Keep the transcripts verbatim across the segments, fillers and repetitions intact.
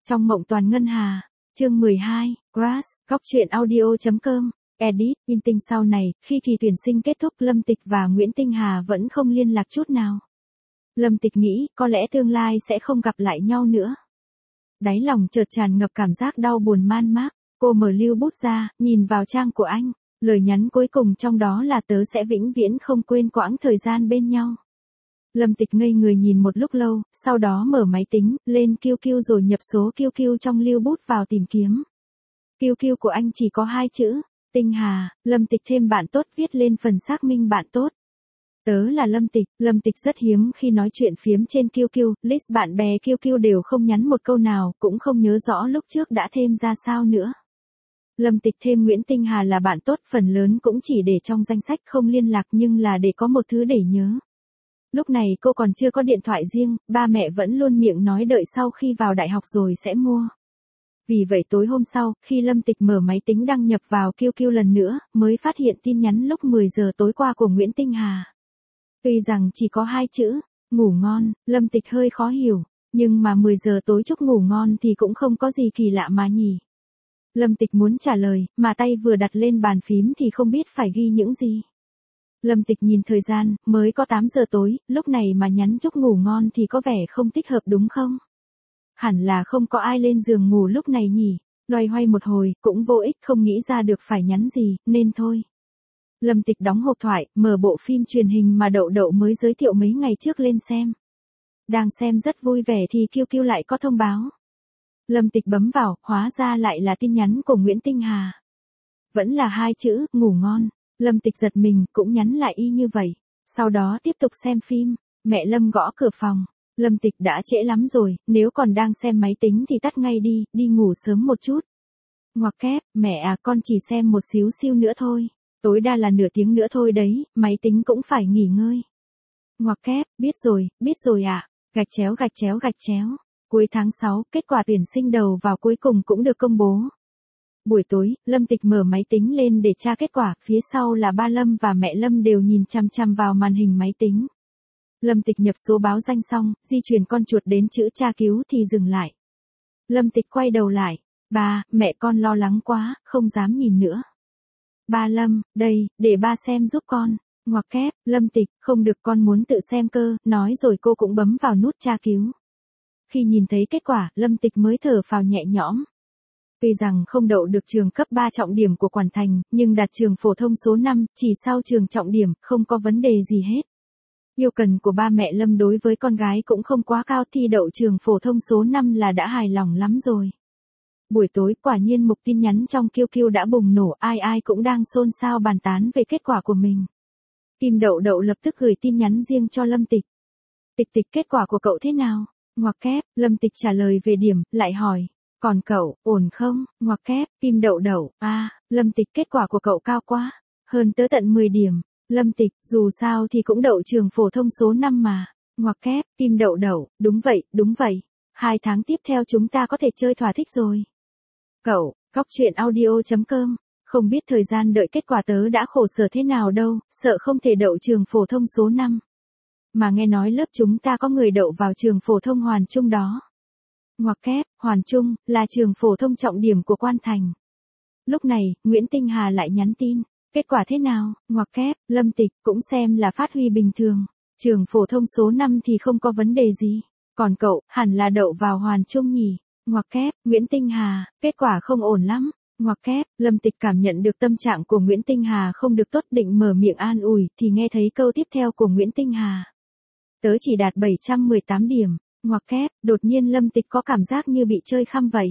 Trong mộng toàn ngân hà, chương mười hai, Grass, góc truyện audio chấm com, edit, in tinh sau này, khi kỳ tuyển sinh kết thúc Lâm Tịch và Nguyễn Tinh Hà vẫn không liên lạc chút nào. Lâm Tịch nghĩ, có lẽ tương lai sẽ không gặp lại nhau nữa. Đáy lòng chợt tràn ngập cảm giác đau buồn man mác, cô mở lưu bút ra, nhìn vào trang của anh, lời nhắn cuối cùng trong đó là tớ sẽ vĩnh viễn không quên quãng thời gian bên nhau. Lâm Tịch ngây người nhìn một lúc lâu, sau đó mở máy tính, lên Q Q rồi nhập số Q Q trong lưu bút vào tìm kiếm. Q Q của anh chỉ có hai chữ, Tinh Hà. Lâm Tịch thêm bạn tốt viết lên phần xác minh bạn tốt. Tớ là Lâm Tịch. Lâm Tịch rất hiếm khi nói chuyện phiếm trên Q Q, list bạn bè Q Q đều không nhắn một câu nào, cũng không nhớ rõ lúc trước đã thêm ra sao nữa. Lâm Tịch thêm Nguyễn Tinh Hà là bạn tốt, phần lớn cũng chỉ để trong danh sách không liên lạc nhưng là để có một thứ để nhớ. Lúc này cô còn chưa có điện thoại riêng, ba mẹ vẫn luôn miệng nói đợi sau khi vào đại học rồi sẽ mua. Vì vậy tối hôm sau, khi Lâm Tịch mở máy tính đăng nhập vào Q Q lần nữa, mới phát hiện tin nhắn lúc mười giờ tối qua của Nguyễn Tinh Hà. Tuy rằng chỉ có hai chữ, ngủ ngon, Lâm Tịch hơi khó hiểu, nhưng mà mười giờ tối chúc ngủ ngon thì cũng không có gì kỳ lạ mà nhỉ. Lâm Tịch muốn trả lời, mà tay vừa đặt lên bàn phím thì không biết phải ghi những gì. Lâm Tịch nhìn thời gian, mới có tám giờ tối, lúc này mà nhắn chúc ngủ ngon thì có vẻ không thích hợp đúng không? Hẳn là không có ai lên giường ngủ lúc này nhỉ, loay hoay một hồi, cũng vô ích không nghĩ ra được phải nhắn gì, nên thôi. Lâm Tịch đóng hộp thoại, mở bộ phim truyền hình mà Đậu Đậu mới giới thiệu mấy ngày trước lên xem. Đang xem rất vui vẻ thì Q Q lại có thông báo. Lâm Tịch bấm vào, hóa ra lại là tin nhắn của Nguyễn Tinh Hà. Vẫn là hai chữ, ngủ ngon. Lâm Tịch giật mình, cũng nhắn lại y như vậy. Sau đó tiếp tục xem phim, mẹ Lâm gõ cửa phòng. Lâm Tịch đã trễ lắm rồi, nếu còn đang xem máy tính thì tắt ngay đi, đi ngủ sớm một chút. Ngoặc kép, mẹ à con chỉ xem một xíu xiu nữa thôi. Tối đa là nửa tiếng nữa thôi đấy, máy tính cũng phải nghỉ ngơi. Ngoặc kép, biết rồi, biết rồi ạ. À. Gạch chéo gạch chéo gạch chéo. Cuối tháng sáu, kết quả tuyển sinh đầu vào cuối cùng cũng được công bố. Buổi tối, Lâm Tịch mở máy tính lên để tra kết quả, phía sau là ba Lâm và mẹ Lâm đều nhìn chằm chằm vào màn hình máy tính. Lâm Tịch nhập số báo danh xong, di chuyển con chuột đến chữ tra cứu thì dừng lại. Lâm Tịch quay đầu lại, ba, mẹ con lo lắng quá, không dám nhìn nữa. Ba Lâm, đây, để ba xem giúp con. Ngoặc kép, Lâm Tịch, không được con muốn tự xem cơ, nói rồi cô cũng bấm vào nút tra cứu. Khi nhìn thấy kết quả, Lâm Tịch mới thở phào nhẹ nhõm. Tuy rằng không đậu được trường cấp ba trọng điểm của Quản Thành, nhưng đạt trường phổ thông số năm, chỉ sau trường trọng điểm, không có vấn đề gì hết. Yêu cần của ba mẹ Lâm đối với con gái cũng không quá cao, thi đậu trường phổ thông số năm là đã hài lòng lắm rồi. Buổi tối, quả nhiên mục tin nhắn trong Q Q đã bùng nổ, ai ai cũng đang xôn xao bàn tán về kết quả của mình. Kim Đậu Đậu lập tức gửi tin nhắn riêng cho Lâm Tịch. Tịch Tịch, kết quả của cậu thế nào? Ngoặc kép, Lâm Tịch trả lời về điểm, lại hỏi. Còn cậu, ổn không? Ngoặc kép, Kim Đậu Đậu, a, à, Lâm Tịch, kết quả của cậu cao quá, hơn tớ tận mười điểm. Lâm Tịch, dù sao thì cũng đậu trường phổ thông số năm mà. Ngoặc kép, Kim Đậu Đậu, đúng vậy, đúng vậy. Hai tháng tiếp theo chúng ta có thể chơi thỏa thích rồi. Cậu, góc truyện audio chấm com, không biết thời gian đợi kết quả tớ đã khổ sở thế nào đâu, sợ không thể đậu trường phổ thông số năm. Mà nghe nói lớp chúng ta có người đậu vào trường phổ thông Hoàn Trung đó. Ngoặc kép, Hoàn Trung, là trường phổ thông trọng điểm của Quan Thành. Lúc này, Nguyễn Tinh Hà lại nhắn tin, kết quả thế nào? Ngoặc kép, Lâm Tịch, cũng xem là phát huy bình thường. Trường phổ thông số năm thì không có vấn đề gì. Còn cậu, hẳn là đậu vào Hoàn Trung nhỉ? Ngoặc kép, Nguyễn Tinh Hà, kết quả không ổn lắm. Ngoặc kép, Lâm Tịch cảm nhận được tâm trạng của Nguyễn Tinh Hà không được tốt, định mở miệng an ủi, thì nghe thấy câu tiếp theo của Nguyễn Tinh Hà. Tớ chỉ đạt bảy trăm mười tám điểm. Ngoặc kép, đột nhiên Lâm Tịch có cảm giác như bị chơi khăm vậy.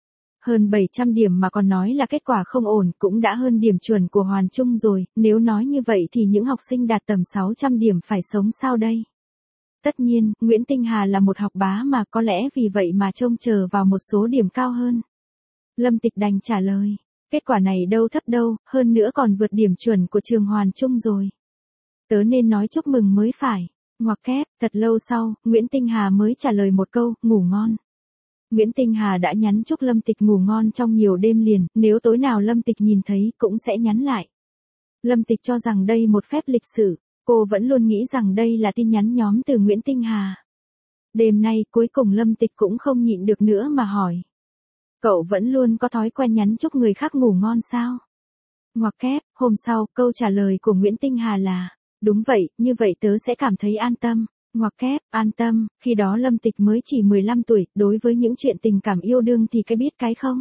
Hơn bảy trăm điểm mà còn nói là kết quả không ổn, cũng đã hơn điểm chuẩn của Hoàn Trung rồi, nếu nói như vậy thì những học sinh đạt tầm sáu trăm điểm phải sống sao đây? Tất nhiên, Nguyễn Tinh Hà là một học bá mà có lẽ vì vậy mà trông chờ vào một số điểm cao hơn. Lâm Tịch đành trả lời, kết quả này đâu thấp đâu, hơn nữa còn vượt điểm chuẩn của trường Hoàn Trung rồi. Tớ nên nói chúc mừng mới phải. Ngoặc kép, thật lâu sau, Nguyễn Tinh Hà mới trả lời một câu, ngủ ngon. Nguyễn Tinh Hà đã nhắn chúc Lâm Tịch ngủ ngon trong nhiều đêm liền, nếu tối nào Lâm Tịch nhìn thấy cũng sẽ nhắn lại. Lâm Tịch cho rằng đây một phép lịch sử, cô vẫn luôn nghĩ rằng đây là tin nhắn nhóm từ Nguyễn Tinh Hà. Đêm nay cuối cùng Lâm Tịch cũng không nhịn được nữa mà hỏi. Cậu vẫn luôn có thói quen nhắn chúc người khác ngủ ngon sao? Ngoặc kép, hôm sau, câu trả lời của Nguyễn Tinh Hà là, đúng vậy, như vậy tớ sẽ cảm thấy an tâm. Ngoặc kép, an tâm, khi đó Lâm Tịch mới chỉ mười lăm tuổi, đối với những chuyện tình cảm yêu đương thì cái biết cái không.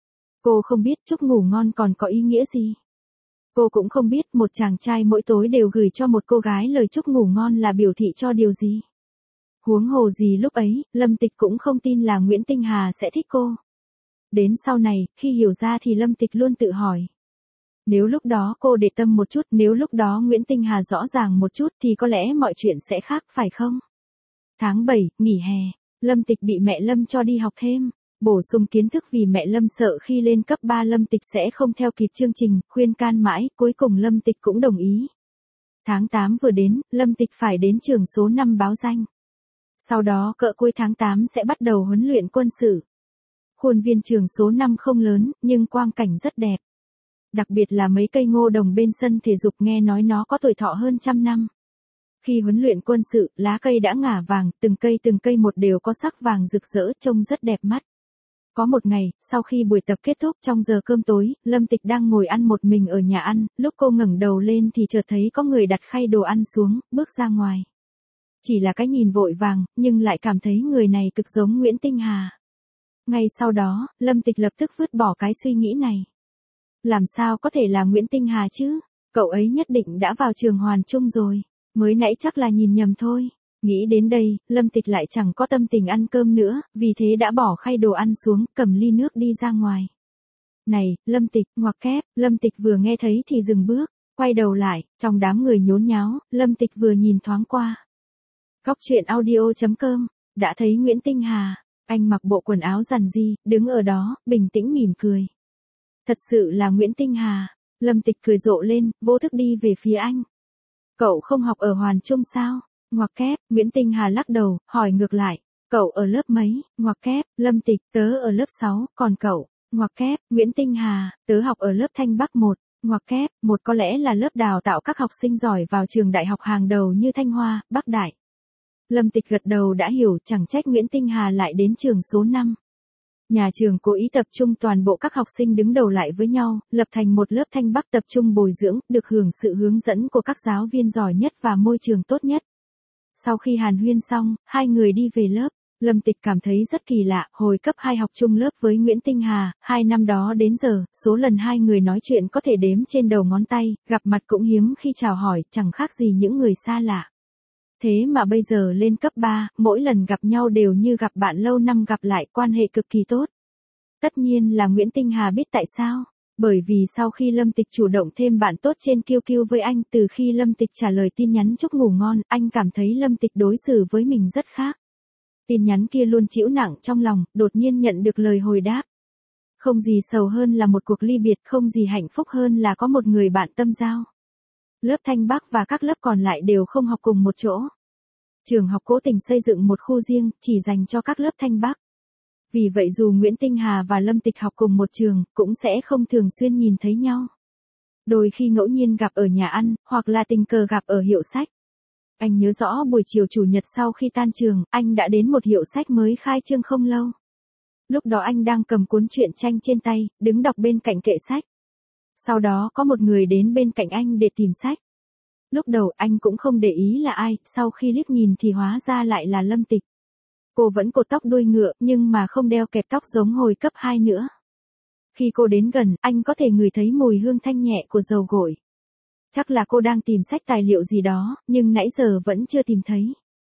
Cô không biết chúc ngủ ngon còn có ý nghĩa gì. Cô cũng không biết một chàng trai mỗi tối đều gửi cho một cô gái lời chúc ngủ ngon là biểu thị cho điều gì. Huống hồ gì lúc ấy, Lâm Tịch cũng không tin là Nguyễn Tinh Hà sẽ thích cô. Đến sau này, khi hiểu ra thì Lâm Tịch luôn tự hỏi. Nếu lúc đó cô để tâm một chút, nếu lúc đó Nguyễn Tinh Hà rõ ràng một chút thì có lẽ mọi chuyện sẽ khác, phải không? Tháng bảy, nghỉ hè, Lâm Tịch bị mẹ Lâm cho đi học thêm, bổ sung kiến thức vì mẹ Lâm sợ khi lên cấp ba Lâm Tịch sẽ không theo kịp chương trình, khuyên can mãi, cuối cùng Lâm Tịch cũng đồng ý. Tháng tám vừa đến, Lâm Tịch phải đến trường số năm báo danh. Sau đó cỡ cuối tháng tám sẽ bắt đầu huấn luyện quân sự. Khuôn viên trường số năm không lớn, nhưng quang cảnh rất đẹp. Đặc biệt là mấy cây ngô đồng bên sân thể dục nghe nói nó có tuổi thọ hơn trăm năm. Khi huấn luyện quân sự, lá cây đã ngả vàng, từng cây từng cây một đều có sắc vàng rực rỡ, trông rất đẹp mắt. Có một ngày, sau khi buổi tập kết thúc trong giờ cơm tối, Lâm Tịch đang ngồi ăn một mình ở nhà ăn, lúc cô ngẩng đầu lên thì chợt thấy có người đặt khay đồ ăn xuống, bước ra ngoài. Chỉ là cái nhìn vội vàng, nhưng lại cảm thấy người này cực giống Nguyễn Tinh Hà. Ngay sau đó, Lâm Tịch lập tức vứt bỏ cái suy nghĩ này. Làm sao có thể là Nguyễn Tinh Hà chứ? Cậu ấy nhất định đã vào trường Hoàn Trung rồi. Mới nãy chắc là nhìn nhầm thôi. Nghĩ đến đây, Lâm Tịch lại chẳng có tâm tình ăn cơm nữa, vì thế đã bỏ khay đồ ăn xuống, cầm ly nước đi ra ngoài. Này, Lâm Tịch, ngoặc kép, Lâm Tịch vừa nghe thấy thì dừng bước, quay đầu lại, trong đám người nhốn nháo, Lâm Tịch vừa nhìn thoáng qua. Góc truyện audio chấm com, đã thấy Nguyễn Tinh Hà, anh mặc bộ quần áo rằn ri, đứng ở đó, bình tĩnh mỉm cười. Thật sự là Nguyễn Tinh Hà, Lâm Tịch cười rộ lên, vô thức đi về phía anh. Cậu không học ở Hoàn Trung sao? Ngoặc kép, Nguyễn Tinh Hà lắc đầu, hỏi ngược lại, cậu ở lớp mấy? Ngoặc kép, Lâm Tịch, tớ ở lớp sáu, còn cậu? Ngoặc kép, Nguyễn Tinh Hà, tớ học ở lớp Thanh Bắc một. Ngoặc kép, một có lẽ là lớp đào tạo các học sinh giỏi vào trường đại học hàng đầu như Thanh Hoa, Bắc Đại. Lâm Tịch gật đầu đã hiểu, chẳng trách Nguyễn Tinh Hà lại đến trường số năm. Nhà trường cố ý tập trung toàn bộ các học sinh đứng đầu lại với nhau, lập thành một lớp Thanh Bắc tập trung bồi dưỡng, được hưởng sự hướng dẫn của các giáo viên giỏi nhất và môi trường tốt nhất. Sau khi hàn huyên xong, hai người đi về lớp, Lâm Tịch cảm thấy rất kỳ lạ, hồi cấp hai học chung lớp với Nguyễn Tinh Hà, hai năm đó đến giờ, số lần hai người nói chuyện có thể đếm trên đầu ngón tay, gặp mặt cũng hiếm khi chào hỏi, chẳng khác gì những người xa lạ. Thế mà bây giờ lên cấp ba, mỗi lần gặp nhau đều như gặp bạn lâu năm gặp lại, quan hệ cực kỳ tốt. Tất nhiên là Nguyễn Tinh Hà biết tại sao. Bởi vì sau khi Lâm Tịch chủ động thêm bạn tốt trên Q Q với anh, từ khi Lâm Tịch trả lời tin nhắn chúc ngủ ngon, anh cảm thấy Lâm Tịch đối xử với mình rất khác. Tin nhắn kia luôn trĩu nặng trong lòng, đột nhiên nhận được lời hồi đáp. Không gì sầu hơn là một cuộc ly biệt, không gì hạnh phúc hơn là có một người bạn tâm giao. Lớp Thanh Bắc và các lớp còn lại đều không học cùng một chỗ. Trường học cố tình xây dựng một khu riêng, chỉ dành cho các lớp Thanh Bắc. Vì vậy dù Nguyễn Tinh Hà và Lâm Tịch học cùng một trường, cũng sẽ không thường xuyên nhìn thấy nhau. Đôi khi ngẫu nhiên gặp ở nhà ăn, hoặc là tình cờ gặp ở hiệu sách. Anh nhớ rõ buổi chiều chủ nhật sau khi tan trường, anh đã đến một hiệu sách mới khai trương không lâu. Lúc đó anh đang cầm cuốn truyện tranh trên tay, đứng đọc bên cạnh kệ sách. Sau đó có một người đến bên cạnh anh để tìm sách. Lúc đầu anh cũng không để ý là ai, sau khi liếc nhìn thì hóa ra lại là Lâm Tịch. Cô vẫn cột tóc đuôi ngựa, nhưng mà không đeo kẹp tóc giống hồi cấp hai nữa. Khi cô đến gần, anh có thể ngửi thấy mùi hương thanh nhẹ của dầu gội. Chắc là cô đang tìm sách tài liệu gì đó, nhưng nãy giờ vẫn chưa tìm thấy.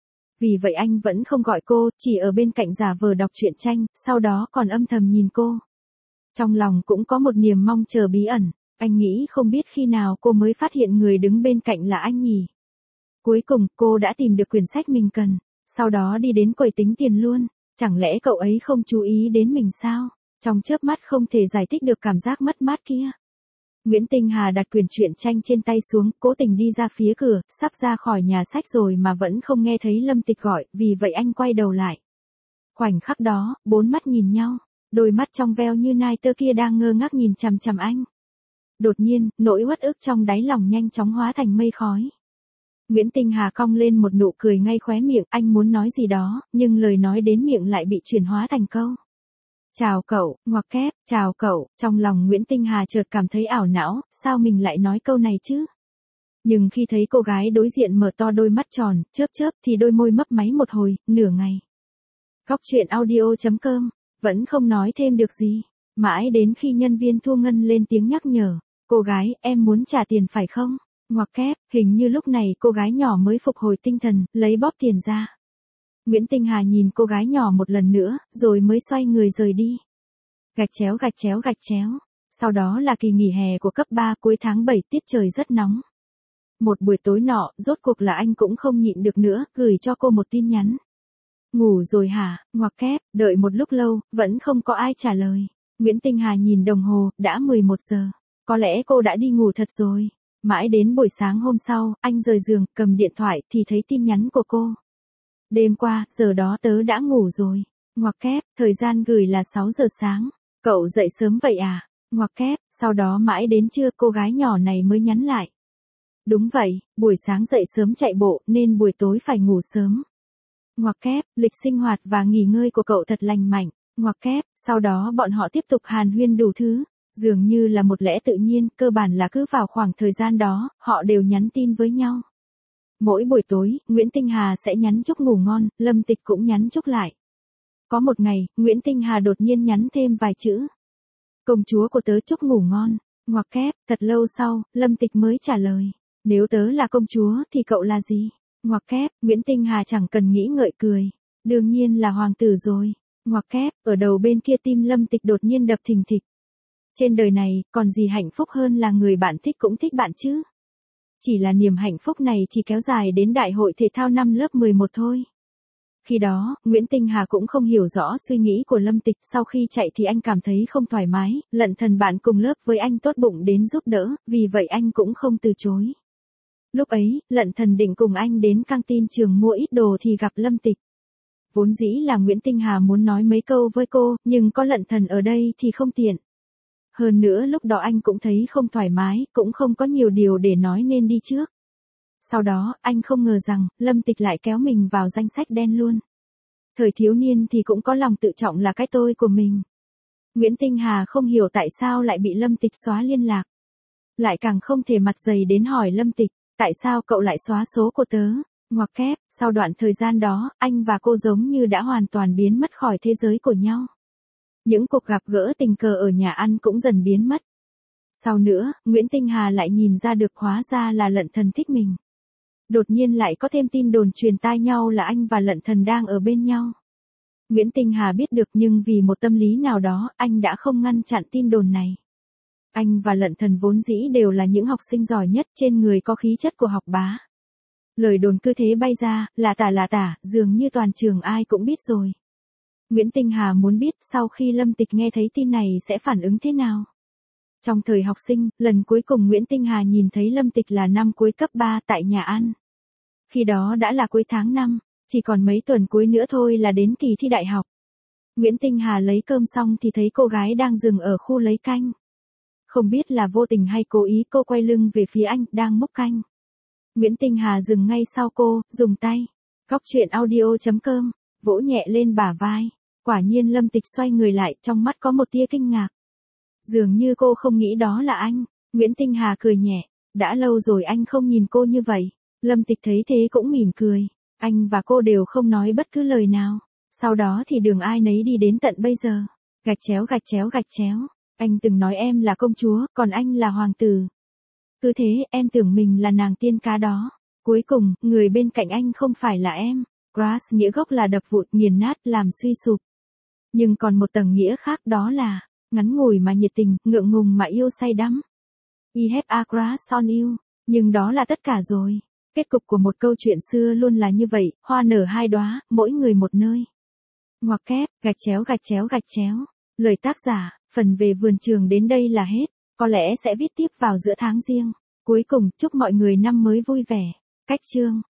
Vì vậy anh vẫn không gọi cô, chỉ ở bên cạnh giả vờ đọc truyện tranh, sau đó còn âm thầm nhìn cô. Trong lòng cũng có một niềm mong chờ bí ẩn, anh nghĩ không biết khi nào cô mới phát hiện người đứng bên cạnh là anh nhỉ. Cuối cùng, cô đã tìm được quyển sách mình cần, sau đó đi đến quầy tính tiền luôn, chẳng lẽ cậu ấy không chú ý đến mình sao? Trong chớp mắt không thể giải thích được cảm giác mất mát kia. Nguyễn Tinh Hà đặt quyển truyện tranh trên tay xuống, cố tình đi ra phía cửa, sắp ra khỏi nhà sách rồi mà vẫn không nghe thấy Lâm Tịch gọi, vì vậy anh quay đầu lại. Khoảnh khắc đó, bốn mắt nhìn nhau, đôi mắt trong veo như nai tơ kia đang ngơ ngác nhìn chằm chằm anh. Đột nhiên, nỗi uất ức trong đáy lòng nhanh chóng hóa thành mây khói. Nguyễn Tinh Hà cong lên một nụ cười ngay khóe miệng, anh muốn nói gì đó, nhưng lời nói đến miệng lại bị chuyển hóa thành câu. Chào cậu, ngoặc kép, chào cậu, trong lòng Nguyễn Tinh Hà chợt cảm thấy ảo não, sao mình lại nói câu này chứ? Nhưng khi thấy cô gái đối diện mở to đôi mắt tròn, chớp chớp thì đôi môi mấp máy một hồi, nửa ngày. Góc truyện audio chấm com, vẫn không nói thêm được gì. Mãi đến khi nhân viên thu ngân lên tiếng nhắc nhở, cô gái, em muốn trả tiền phải không? Ngoặc kép, hình như lúc này cô gái nhỏ mới phục hồi tinh thần, lấy bóp tiền ra. Nguyễn Tinh Hà nhìn cô gái nhỏ một lần nữa, rồi mới xoay người rời đi. Gạch chéo gạch chéo gạch chéo. Sau đó là kỳ nghỉ hè của cấp ba cuối tháng bảy, tiết trời rất nóng. Một buổi tối nọ, rốt cuộc là anh cũng không nhịn được nữa, gửi cho cô một tin nhắn. Ngủ rồi hả? Ngoặc kép, đợi một lúc lâu, vẫn không có ai trả lời. Nguyễn Tinh Hà nhìn đồng hồ, đã mười một giờ. Có lẽ cô đã đi ngủ thật rồi. Mãi đến buổi sáng hôm sau, anh rời giường, cầm điện thoại thì thấy tin nhắn của cô. Đêm qua, giờ đó tớ đã ngủ rồi. Ngoặc kép, thời gian gửi là sáu giờ sáng. Cậu dậy sớm vậy à? Ngoặc kép, sau đó mãi đến trưa cô gái nhỏ này mới nhắn lại. Đúng vậy, buổi sáng dậy sớm chạy bộ nên buổi tối phải ngủ sớm. Ngoặc kép, lịch sinh hoạt và nghỉ ngơi của cậu thật lành mạnh. Ngoặc kép, sau đó bọn họ tiếp tục hàn huyên đủ thứ. Dường như là một lẽ tự nhiên, cơ bản là cứ vào khoảng thời gian đó, họ đều nhắn tin với nhau. Mỗi buổi tối, Nguyễn Tinh Hà sẽ nhắn chúc ngủ ngon, Lâm Tịch cũng nhắn chúc lại. Có một ngày, Nguyễn Tinh Hà đột nhiên nhắn thêm vài chữ. Công chúa của tớ chúc ngủ ngon. Ngoặc kép, thật lâu sau, Lâm Tịch mới trả lời. Nếu tớ là công chúa thì cậu là gì? Ngoặc kép, Nguyễn Tinh Hà chẳng cần nghĩ ngợi cười. Đương nhiên là hoàng tử rồi. Ngoặc kép, ở đầu bên kia tim Lâm Tịch đột nhiên đập thình thịch. Trên đời này, còn gì hạnh phúc hơn là người bạn thích cũng thích bạn chứ? Chỉ là niềm hạnh phúc này chỉ kéo dài đến đại hội thể thao năm lớp mười một thôi. Khi đó, Nguyễn Tinh Hà cũng không hiểu rõ suy nghĩ của Lâm Tịch, sau khi chạy thì anh cảm thấy không thoải mái, Lận Thần bạn cùng lớp với anh tốt bụng đến giúp đỡ, vì vậy anh cũng không từ chối. Lúc ấy, Lận Thần định cùng anh đến căng tin trường mua ít đồ thì gặp Lâm Tịch. Vốn dĩ là Nguyễn Tinh Hà muốn nói mấy câu với cô, nhưng có Lận Thần ở đây thì không tiện. Hơn nữa lúc đó anh cũng thấy không thoải mái, cũng không có nhiều điều để nói nên đi trước. Sau đó, anh không ngờ rằng, Lâm Tịch lại kéo mình vào danh sách đen luôn. Thời thiếu niên thì cũng có lòng tự trọng là cái tôi của mình. Nguyễn Tinh Hà không hiểu tại sao lại bị Lâm Tịch xóa liên lạc. Lại càng không thể mặt dày đến hỏi Lâm Tịch, tại sao cậu lại xóa số của tớ? Ngoặc kép, sau đoạn thời gian đó, anh và cô giống như đã hoàn toàn biến mất khỏi thế giới của nhau. Những cuộc gặp gỡ tình cờ ở nhà ăn cũng dần biến mất. Sau nữa, Nguyễn Tinh Hà lại nhìn ra được hóa ra là Lận Thần thích mình. Đột nhiên lại có thêm tin đồn truyền tai nhau là anh và Lận Thần đang ở bên nhau. Nguyễn Tinh Hà biết được nhưng vì một tâm lý nào đó, anh đã không ngăn chặn tin đồn này. Anh và Lận Thần vốn dĩ đều là những học sinh giỏi nhất, trên người có khí chất của học bá. Lời đồn cứ thế bay ra, là tả là tả, dường như toàn trường ai cũng biết rồi. Nguyễn Tinh Hà muốn biết sau khi Lâm Tịch nghe thấy tin này sẽ phản ứng thế nào. Trong thời học sinh, lần cuối cùng Nguyễn Tinh Hà nhìn thấy Lâm Tịch là năm cuối cấp ba tại nhà ăn. Khi đó đã là cuối tháng năm, chỉ còn mấy tuần cuối nữa thôi là đến kỳ thi đại học. Nguyễn Tinh Hà lấy cơm xong thì thấy cô gái đang dừng ở khu lấy canh. Không biết là vô tình hay cố ý, cô quay lưng về phía anh, đang múc canh. Nguyễn Tinh Hà dừng ngay sau cô, dùng tay. Góc truyện audio chấm com, vỗ nhẹ lên bả vai. Quả nhiên Lâm Tịch xoay người lại, trong mắt có một tia kinh ngạc. Dường như cô không nghĩ đó là anh. Nguyễn Tinh Hà cười nhẹ. Đã lâu rồi anh không nhìn cô như vậy. Lâm Tịch thấy thế cũng mỉm cười. Anh và cô đều không nói bất cứ lời nào. Sau đó thì đường ai nấy đi đến tận bây giờ. Gạch chéo gạch chéo gạch chéo. Anh từng nói em là công chúa, còn anh là hoàng tử. Cứ thế, em tưởng mình là nàng tiên cá đó. Cuối cùng, người bên cạnh anh không phải là em. Grass nghĩa gốc là đập vụn, nghiền nát, làm suy sụp. Nhưng còn một tầng nghĩa khác, đó là ngắn ngủi mà nhiệt tình, ngượng ngùng mà yêu say đắm. I have a crush on you. Nhưng đó là tất cả rồi. Kết cục của một câu chuyện xưa luôn là như vậy, hoa nở hai đóa, mỗi người một nơi. Ngoặc kép, gạch chéo gạch chéo gạch chéo. Lời tác giả, phần về vườn trường đến đây là hết. Có lẽ sẽ viết tiếp vào giữa tháng giêng. Cuối cùng, chúc mọi người năm mới vui vẻ. Cách chương.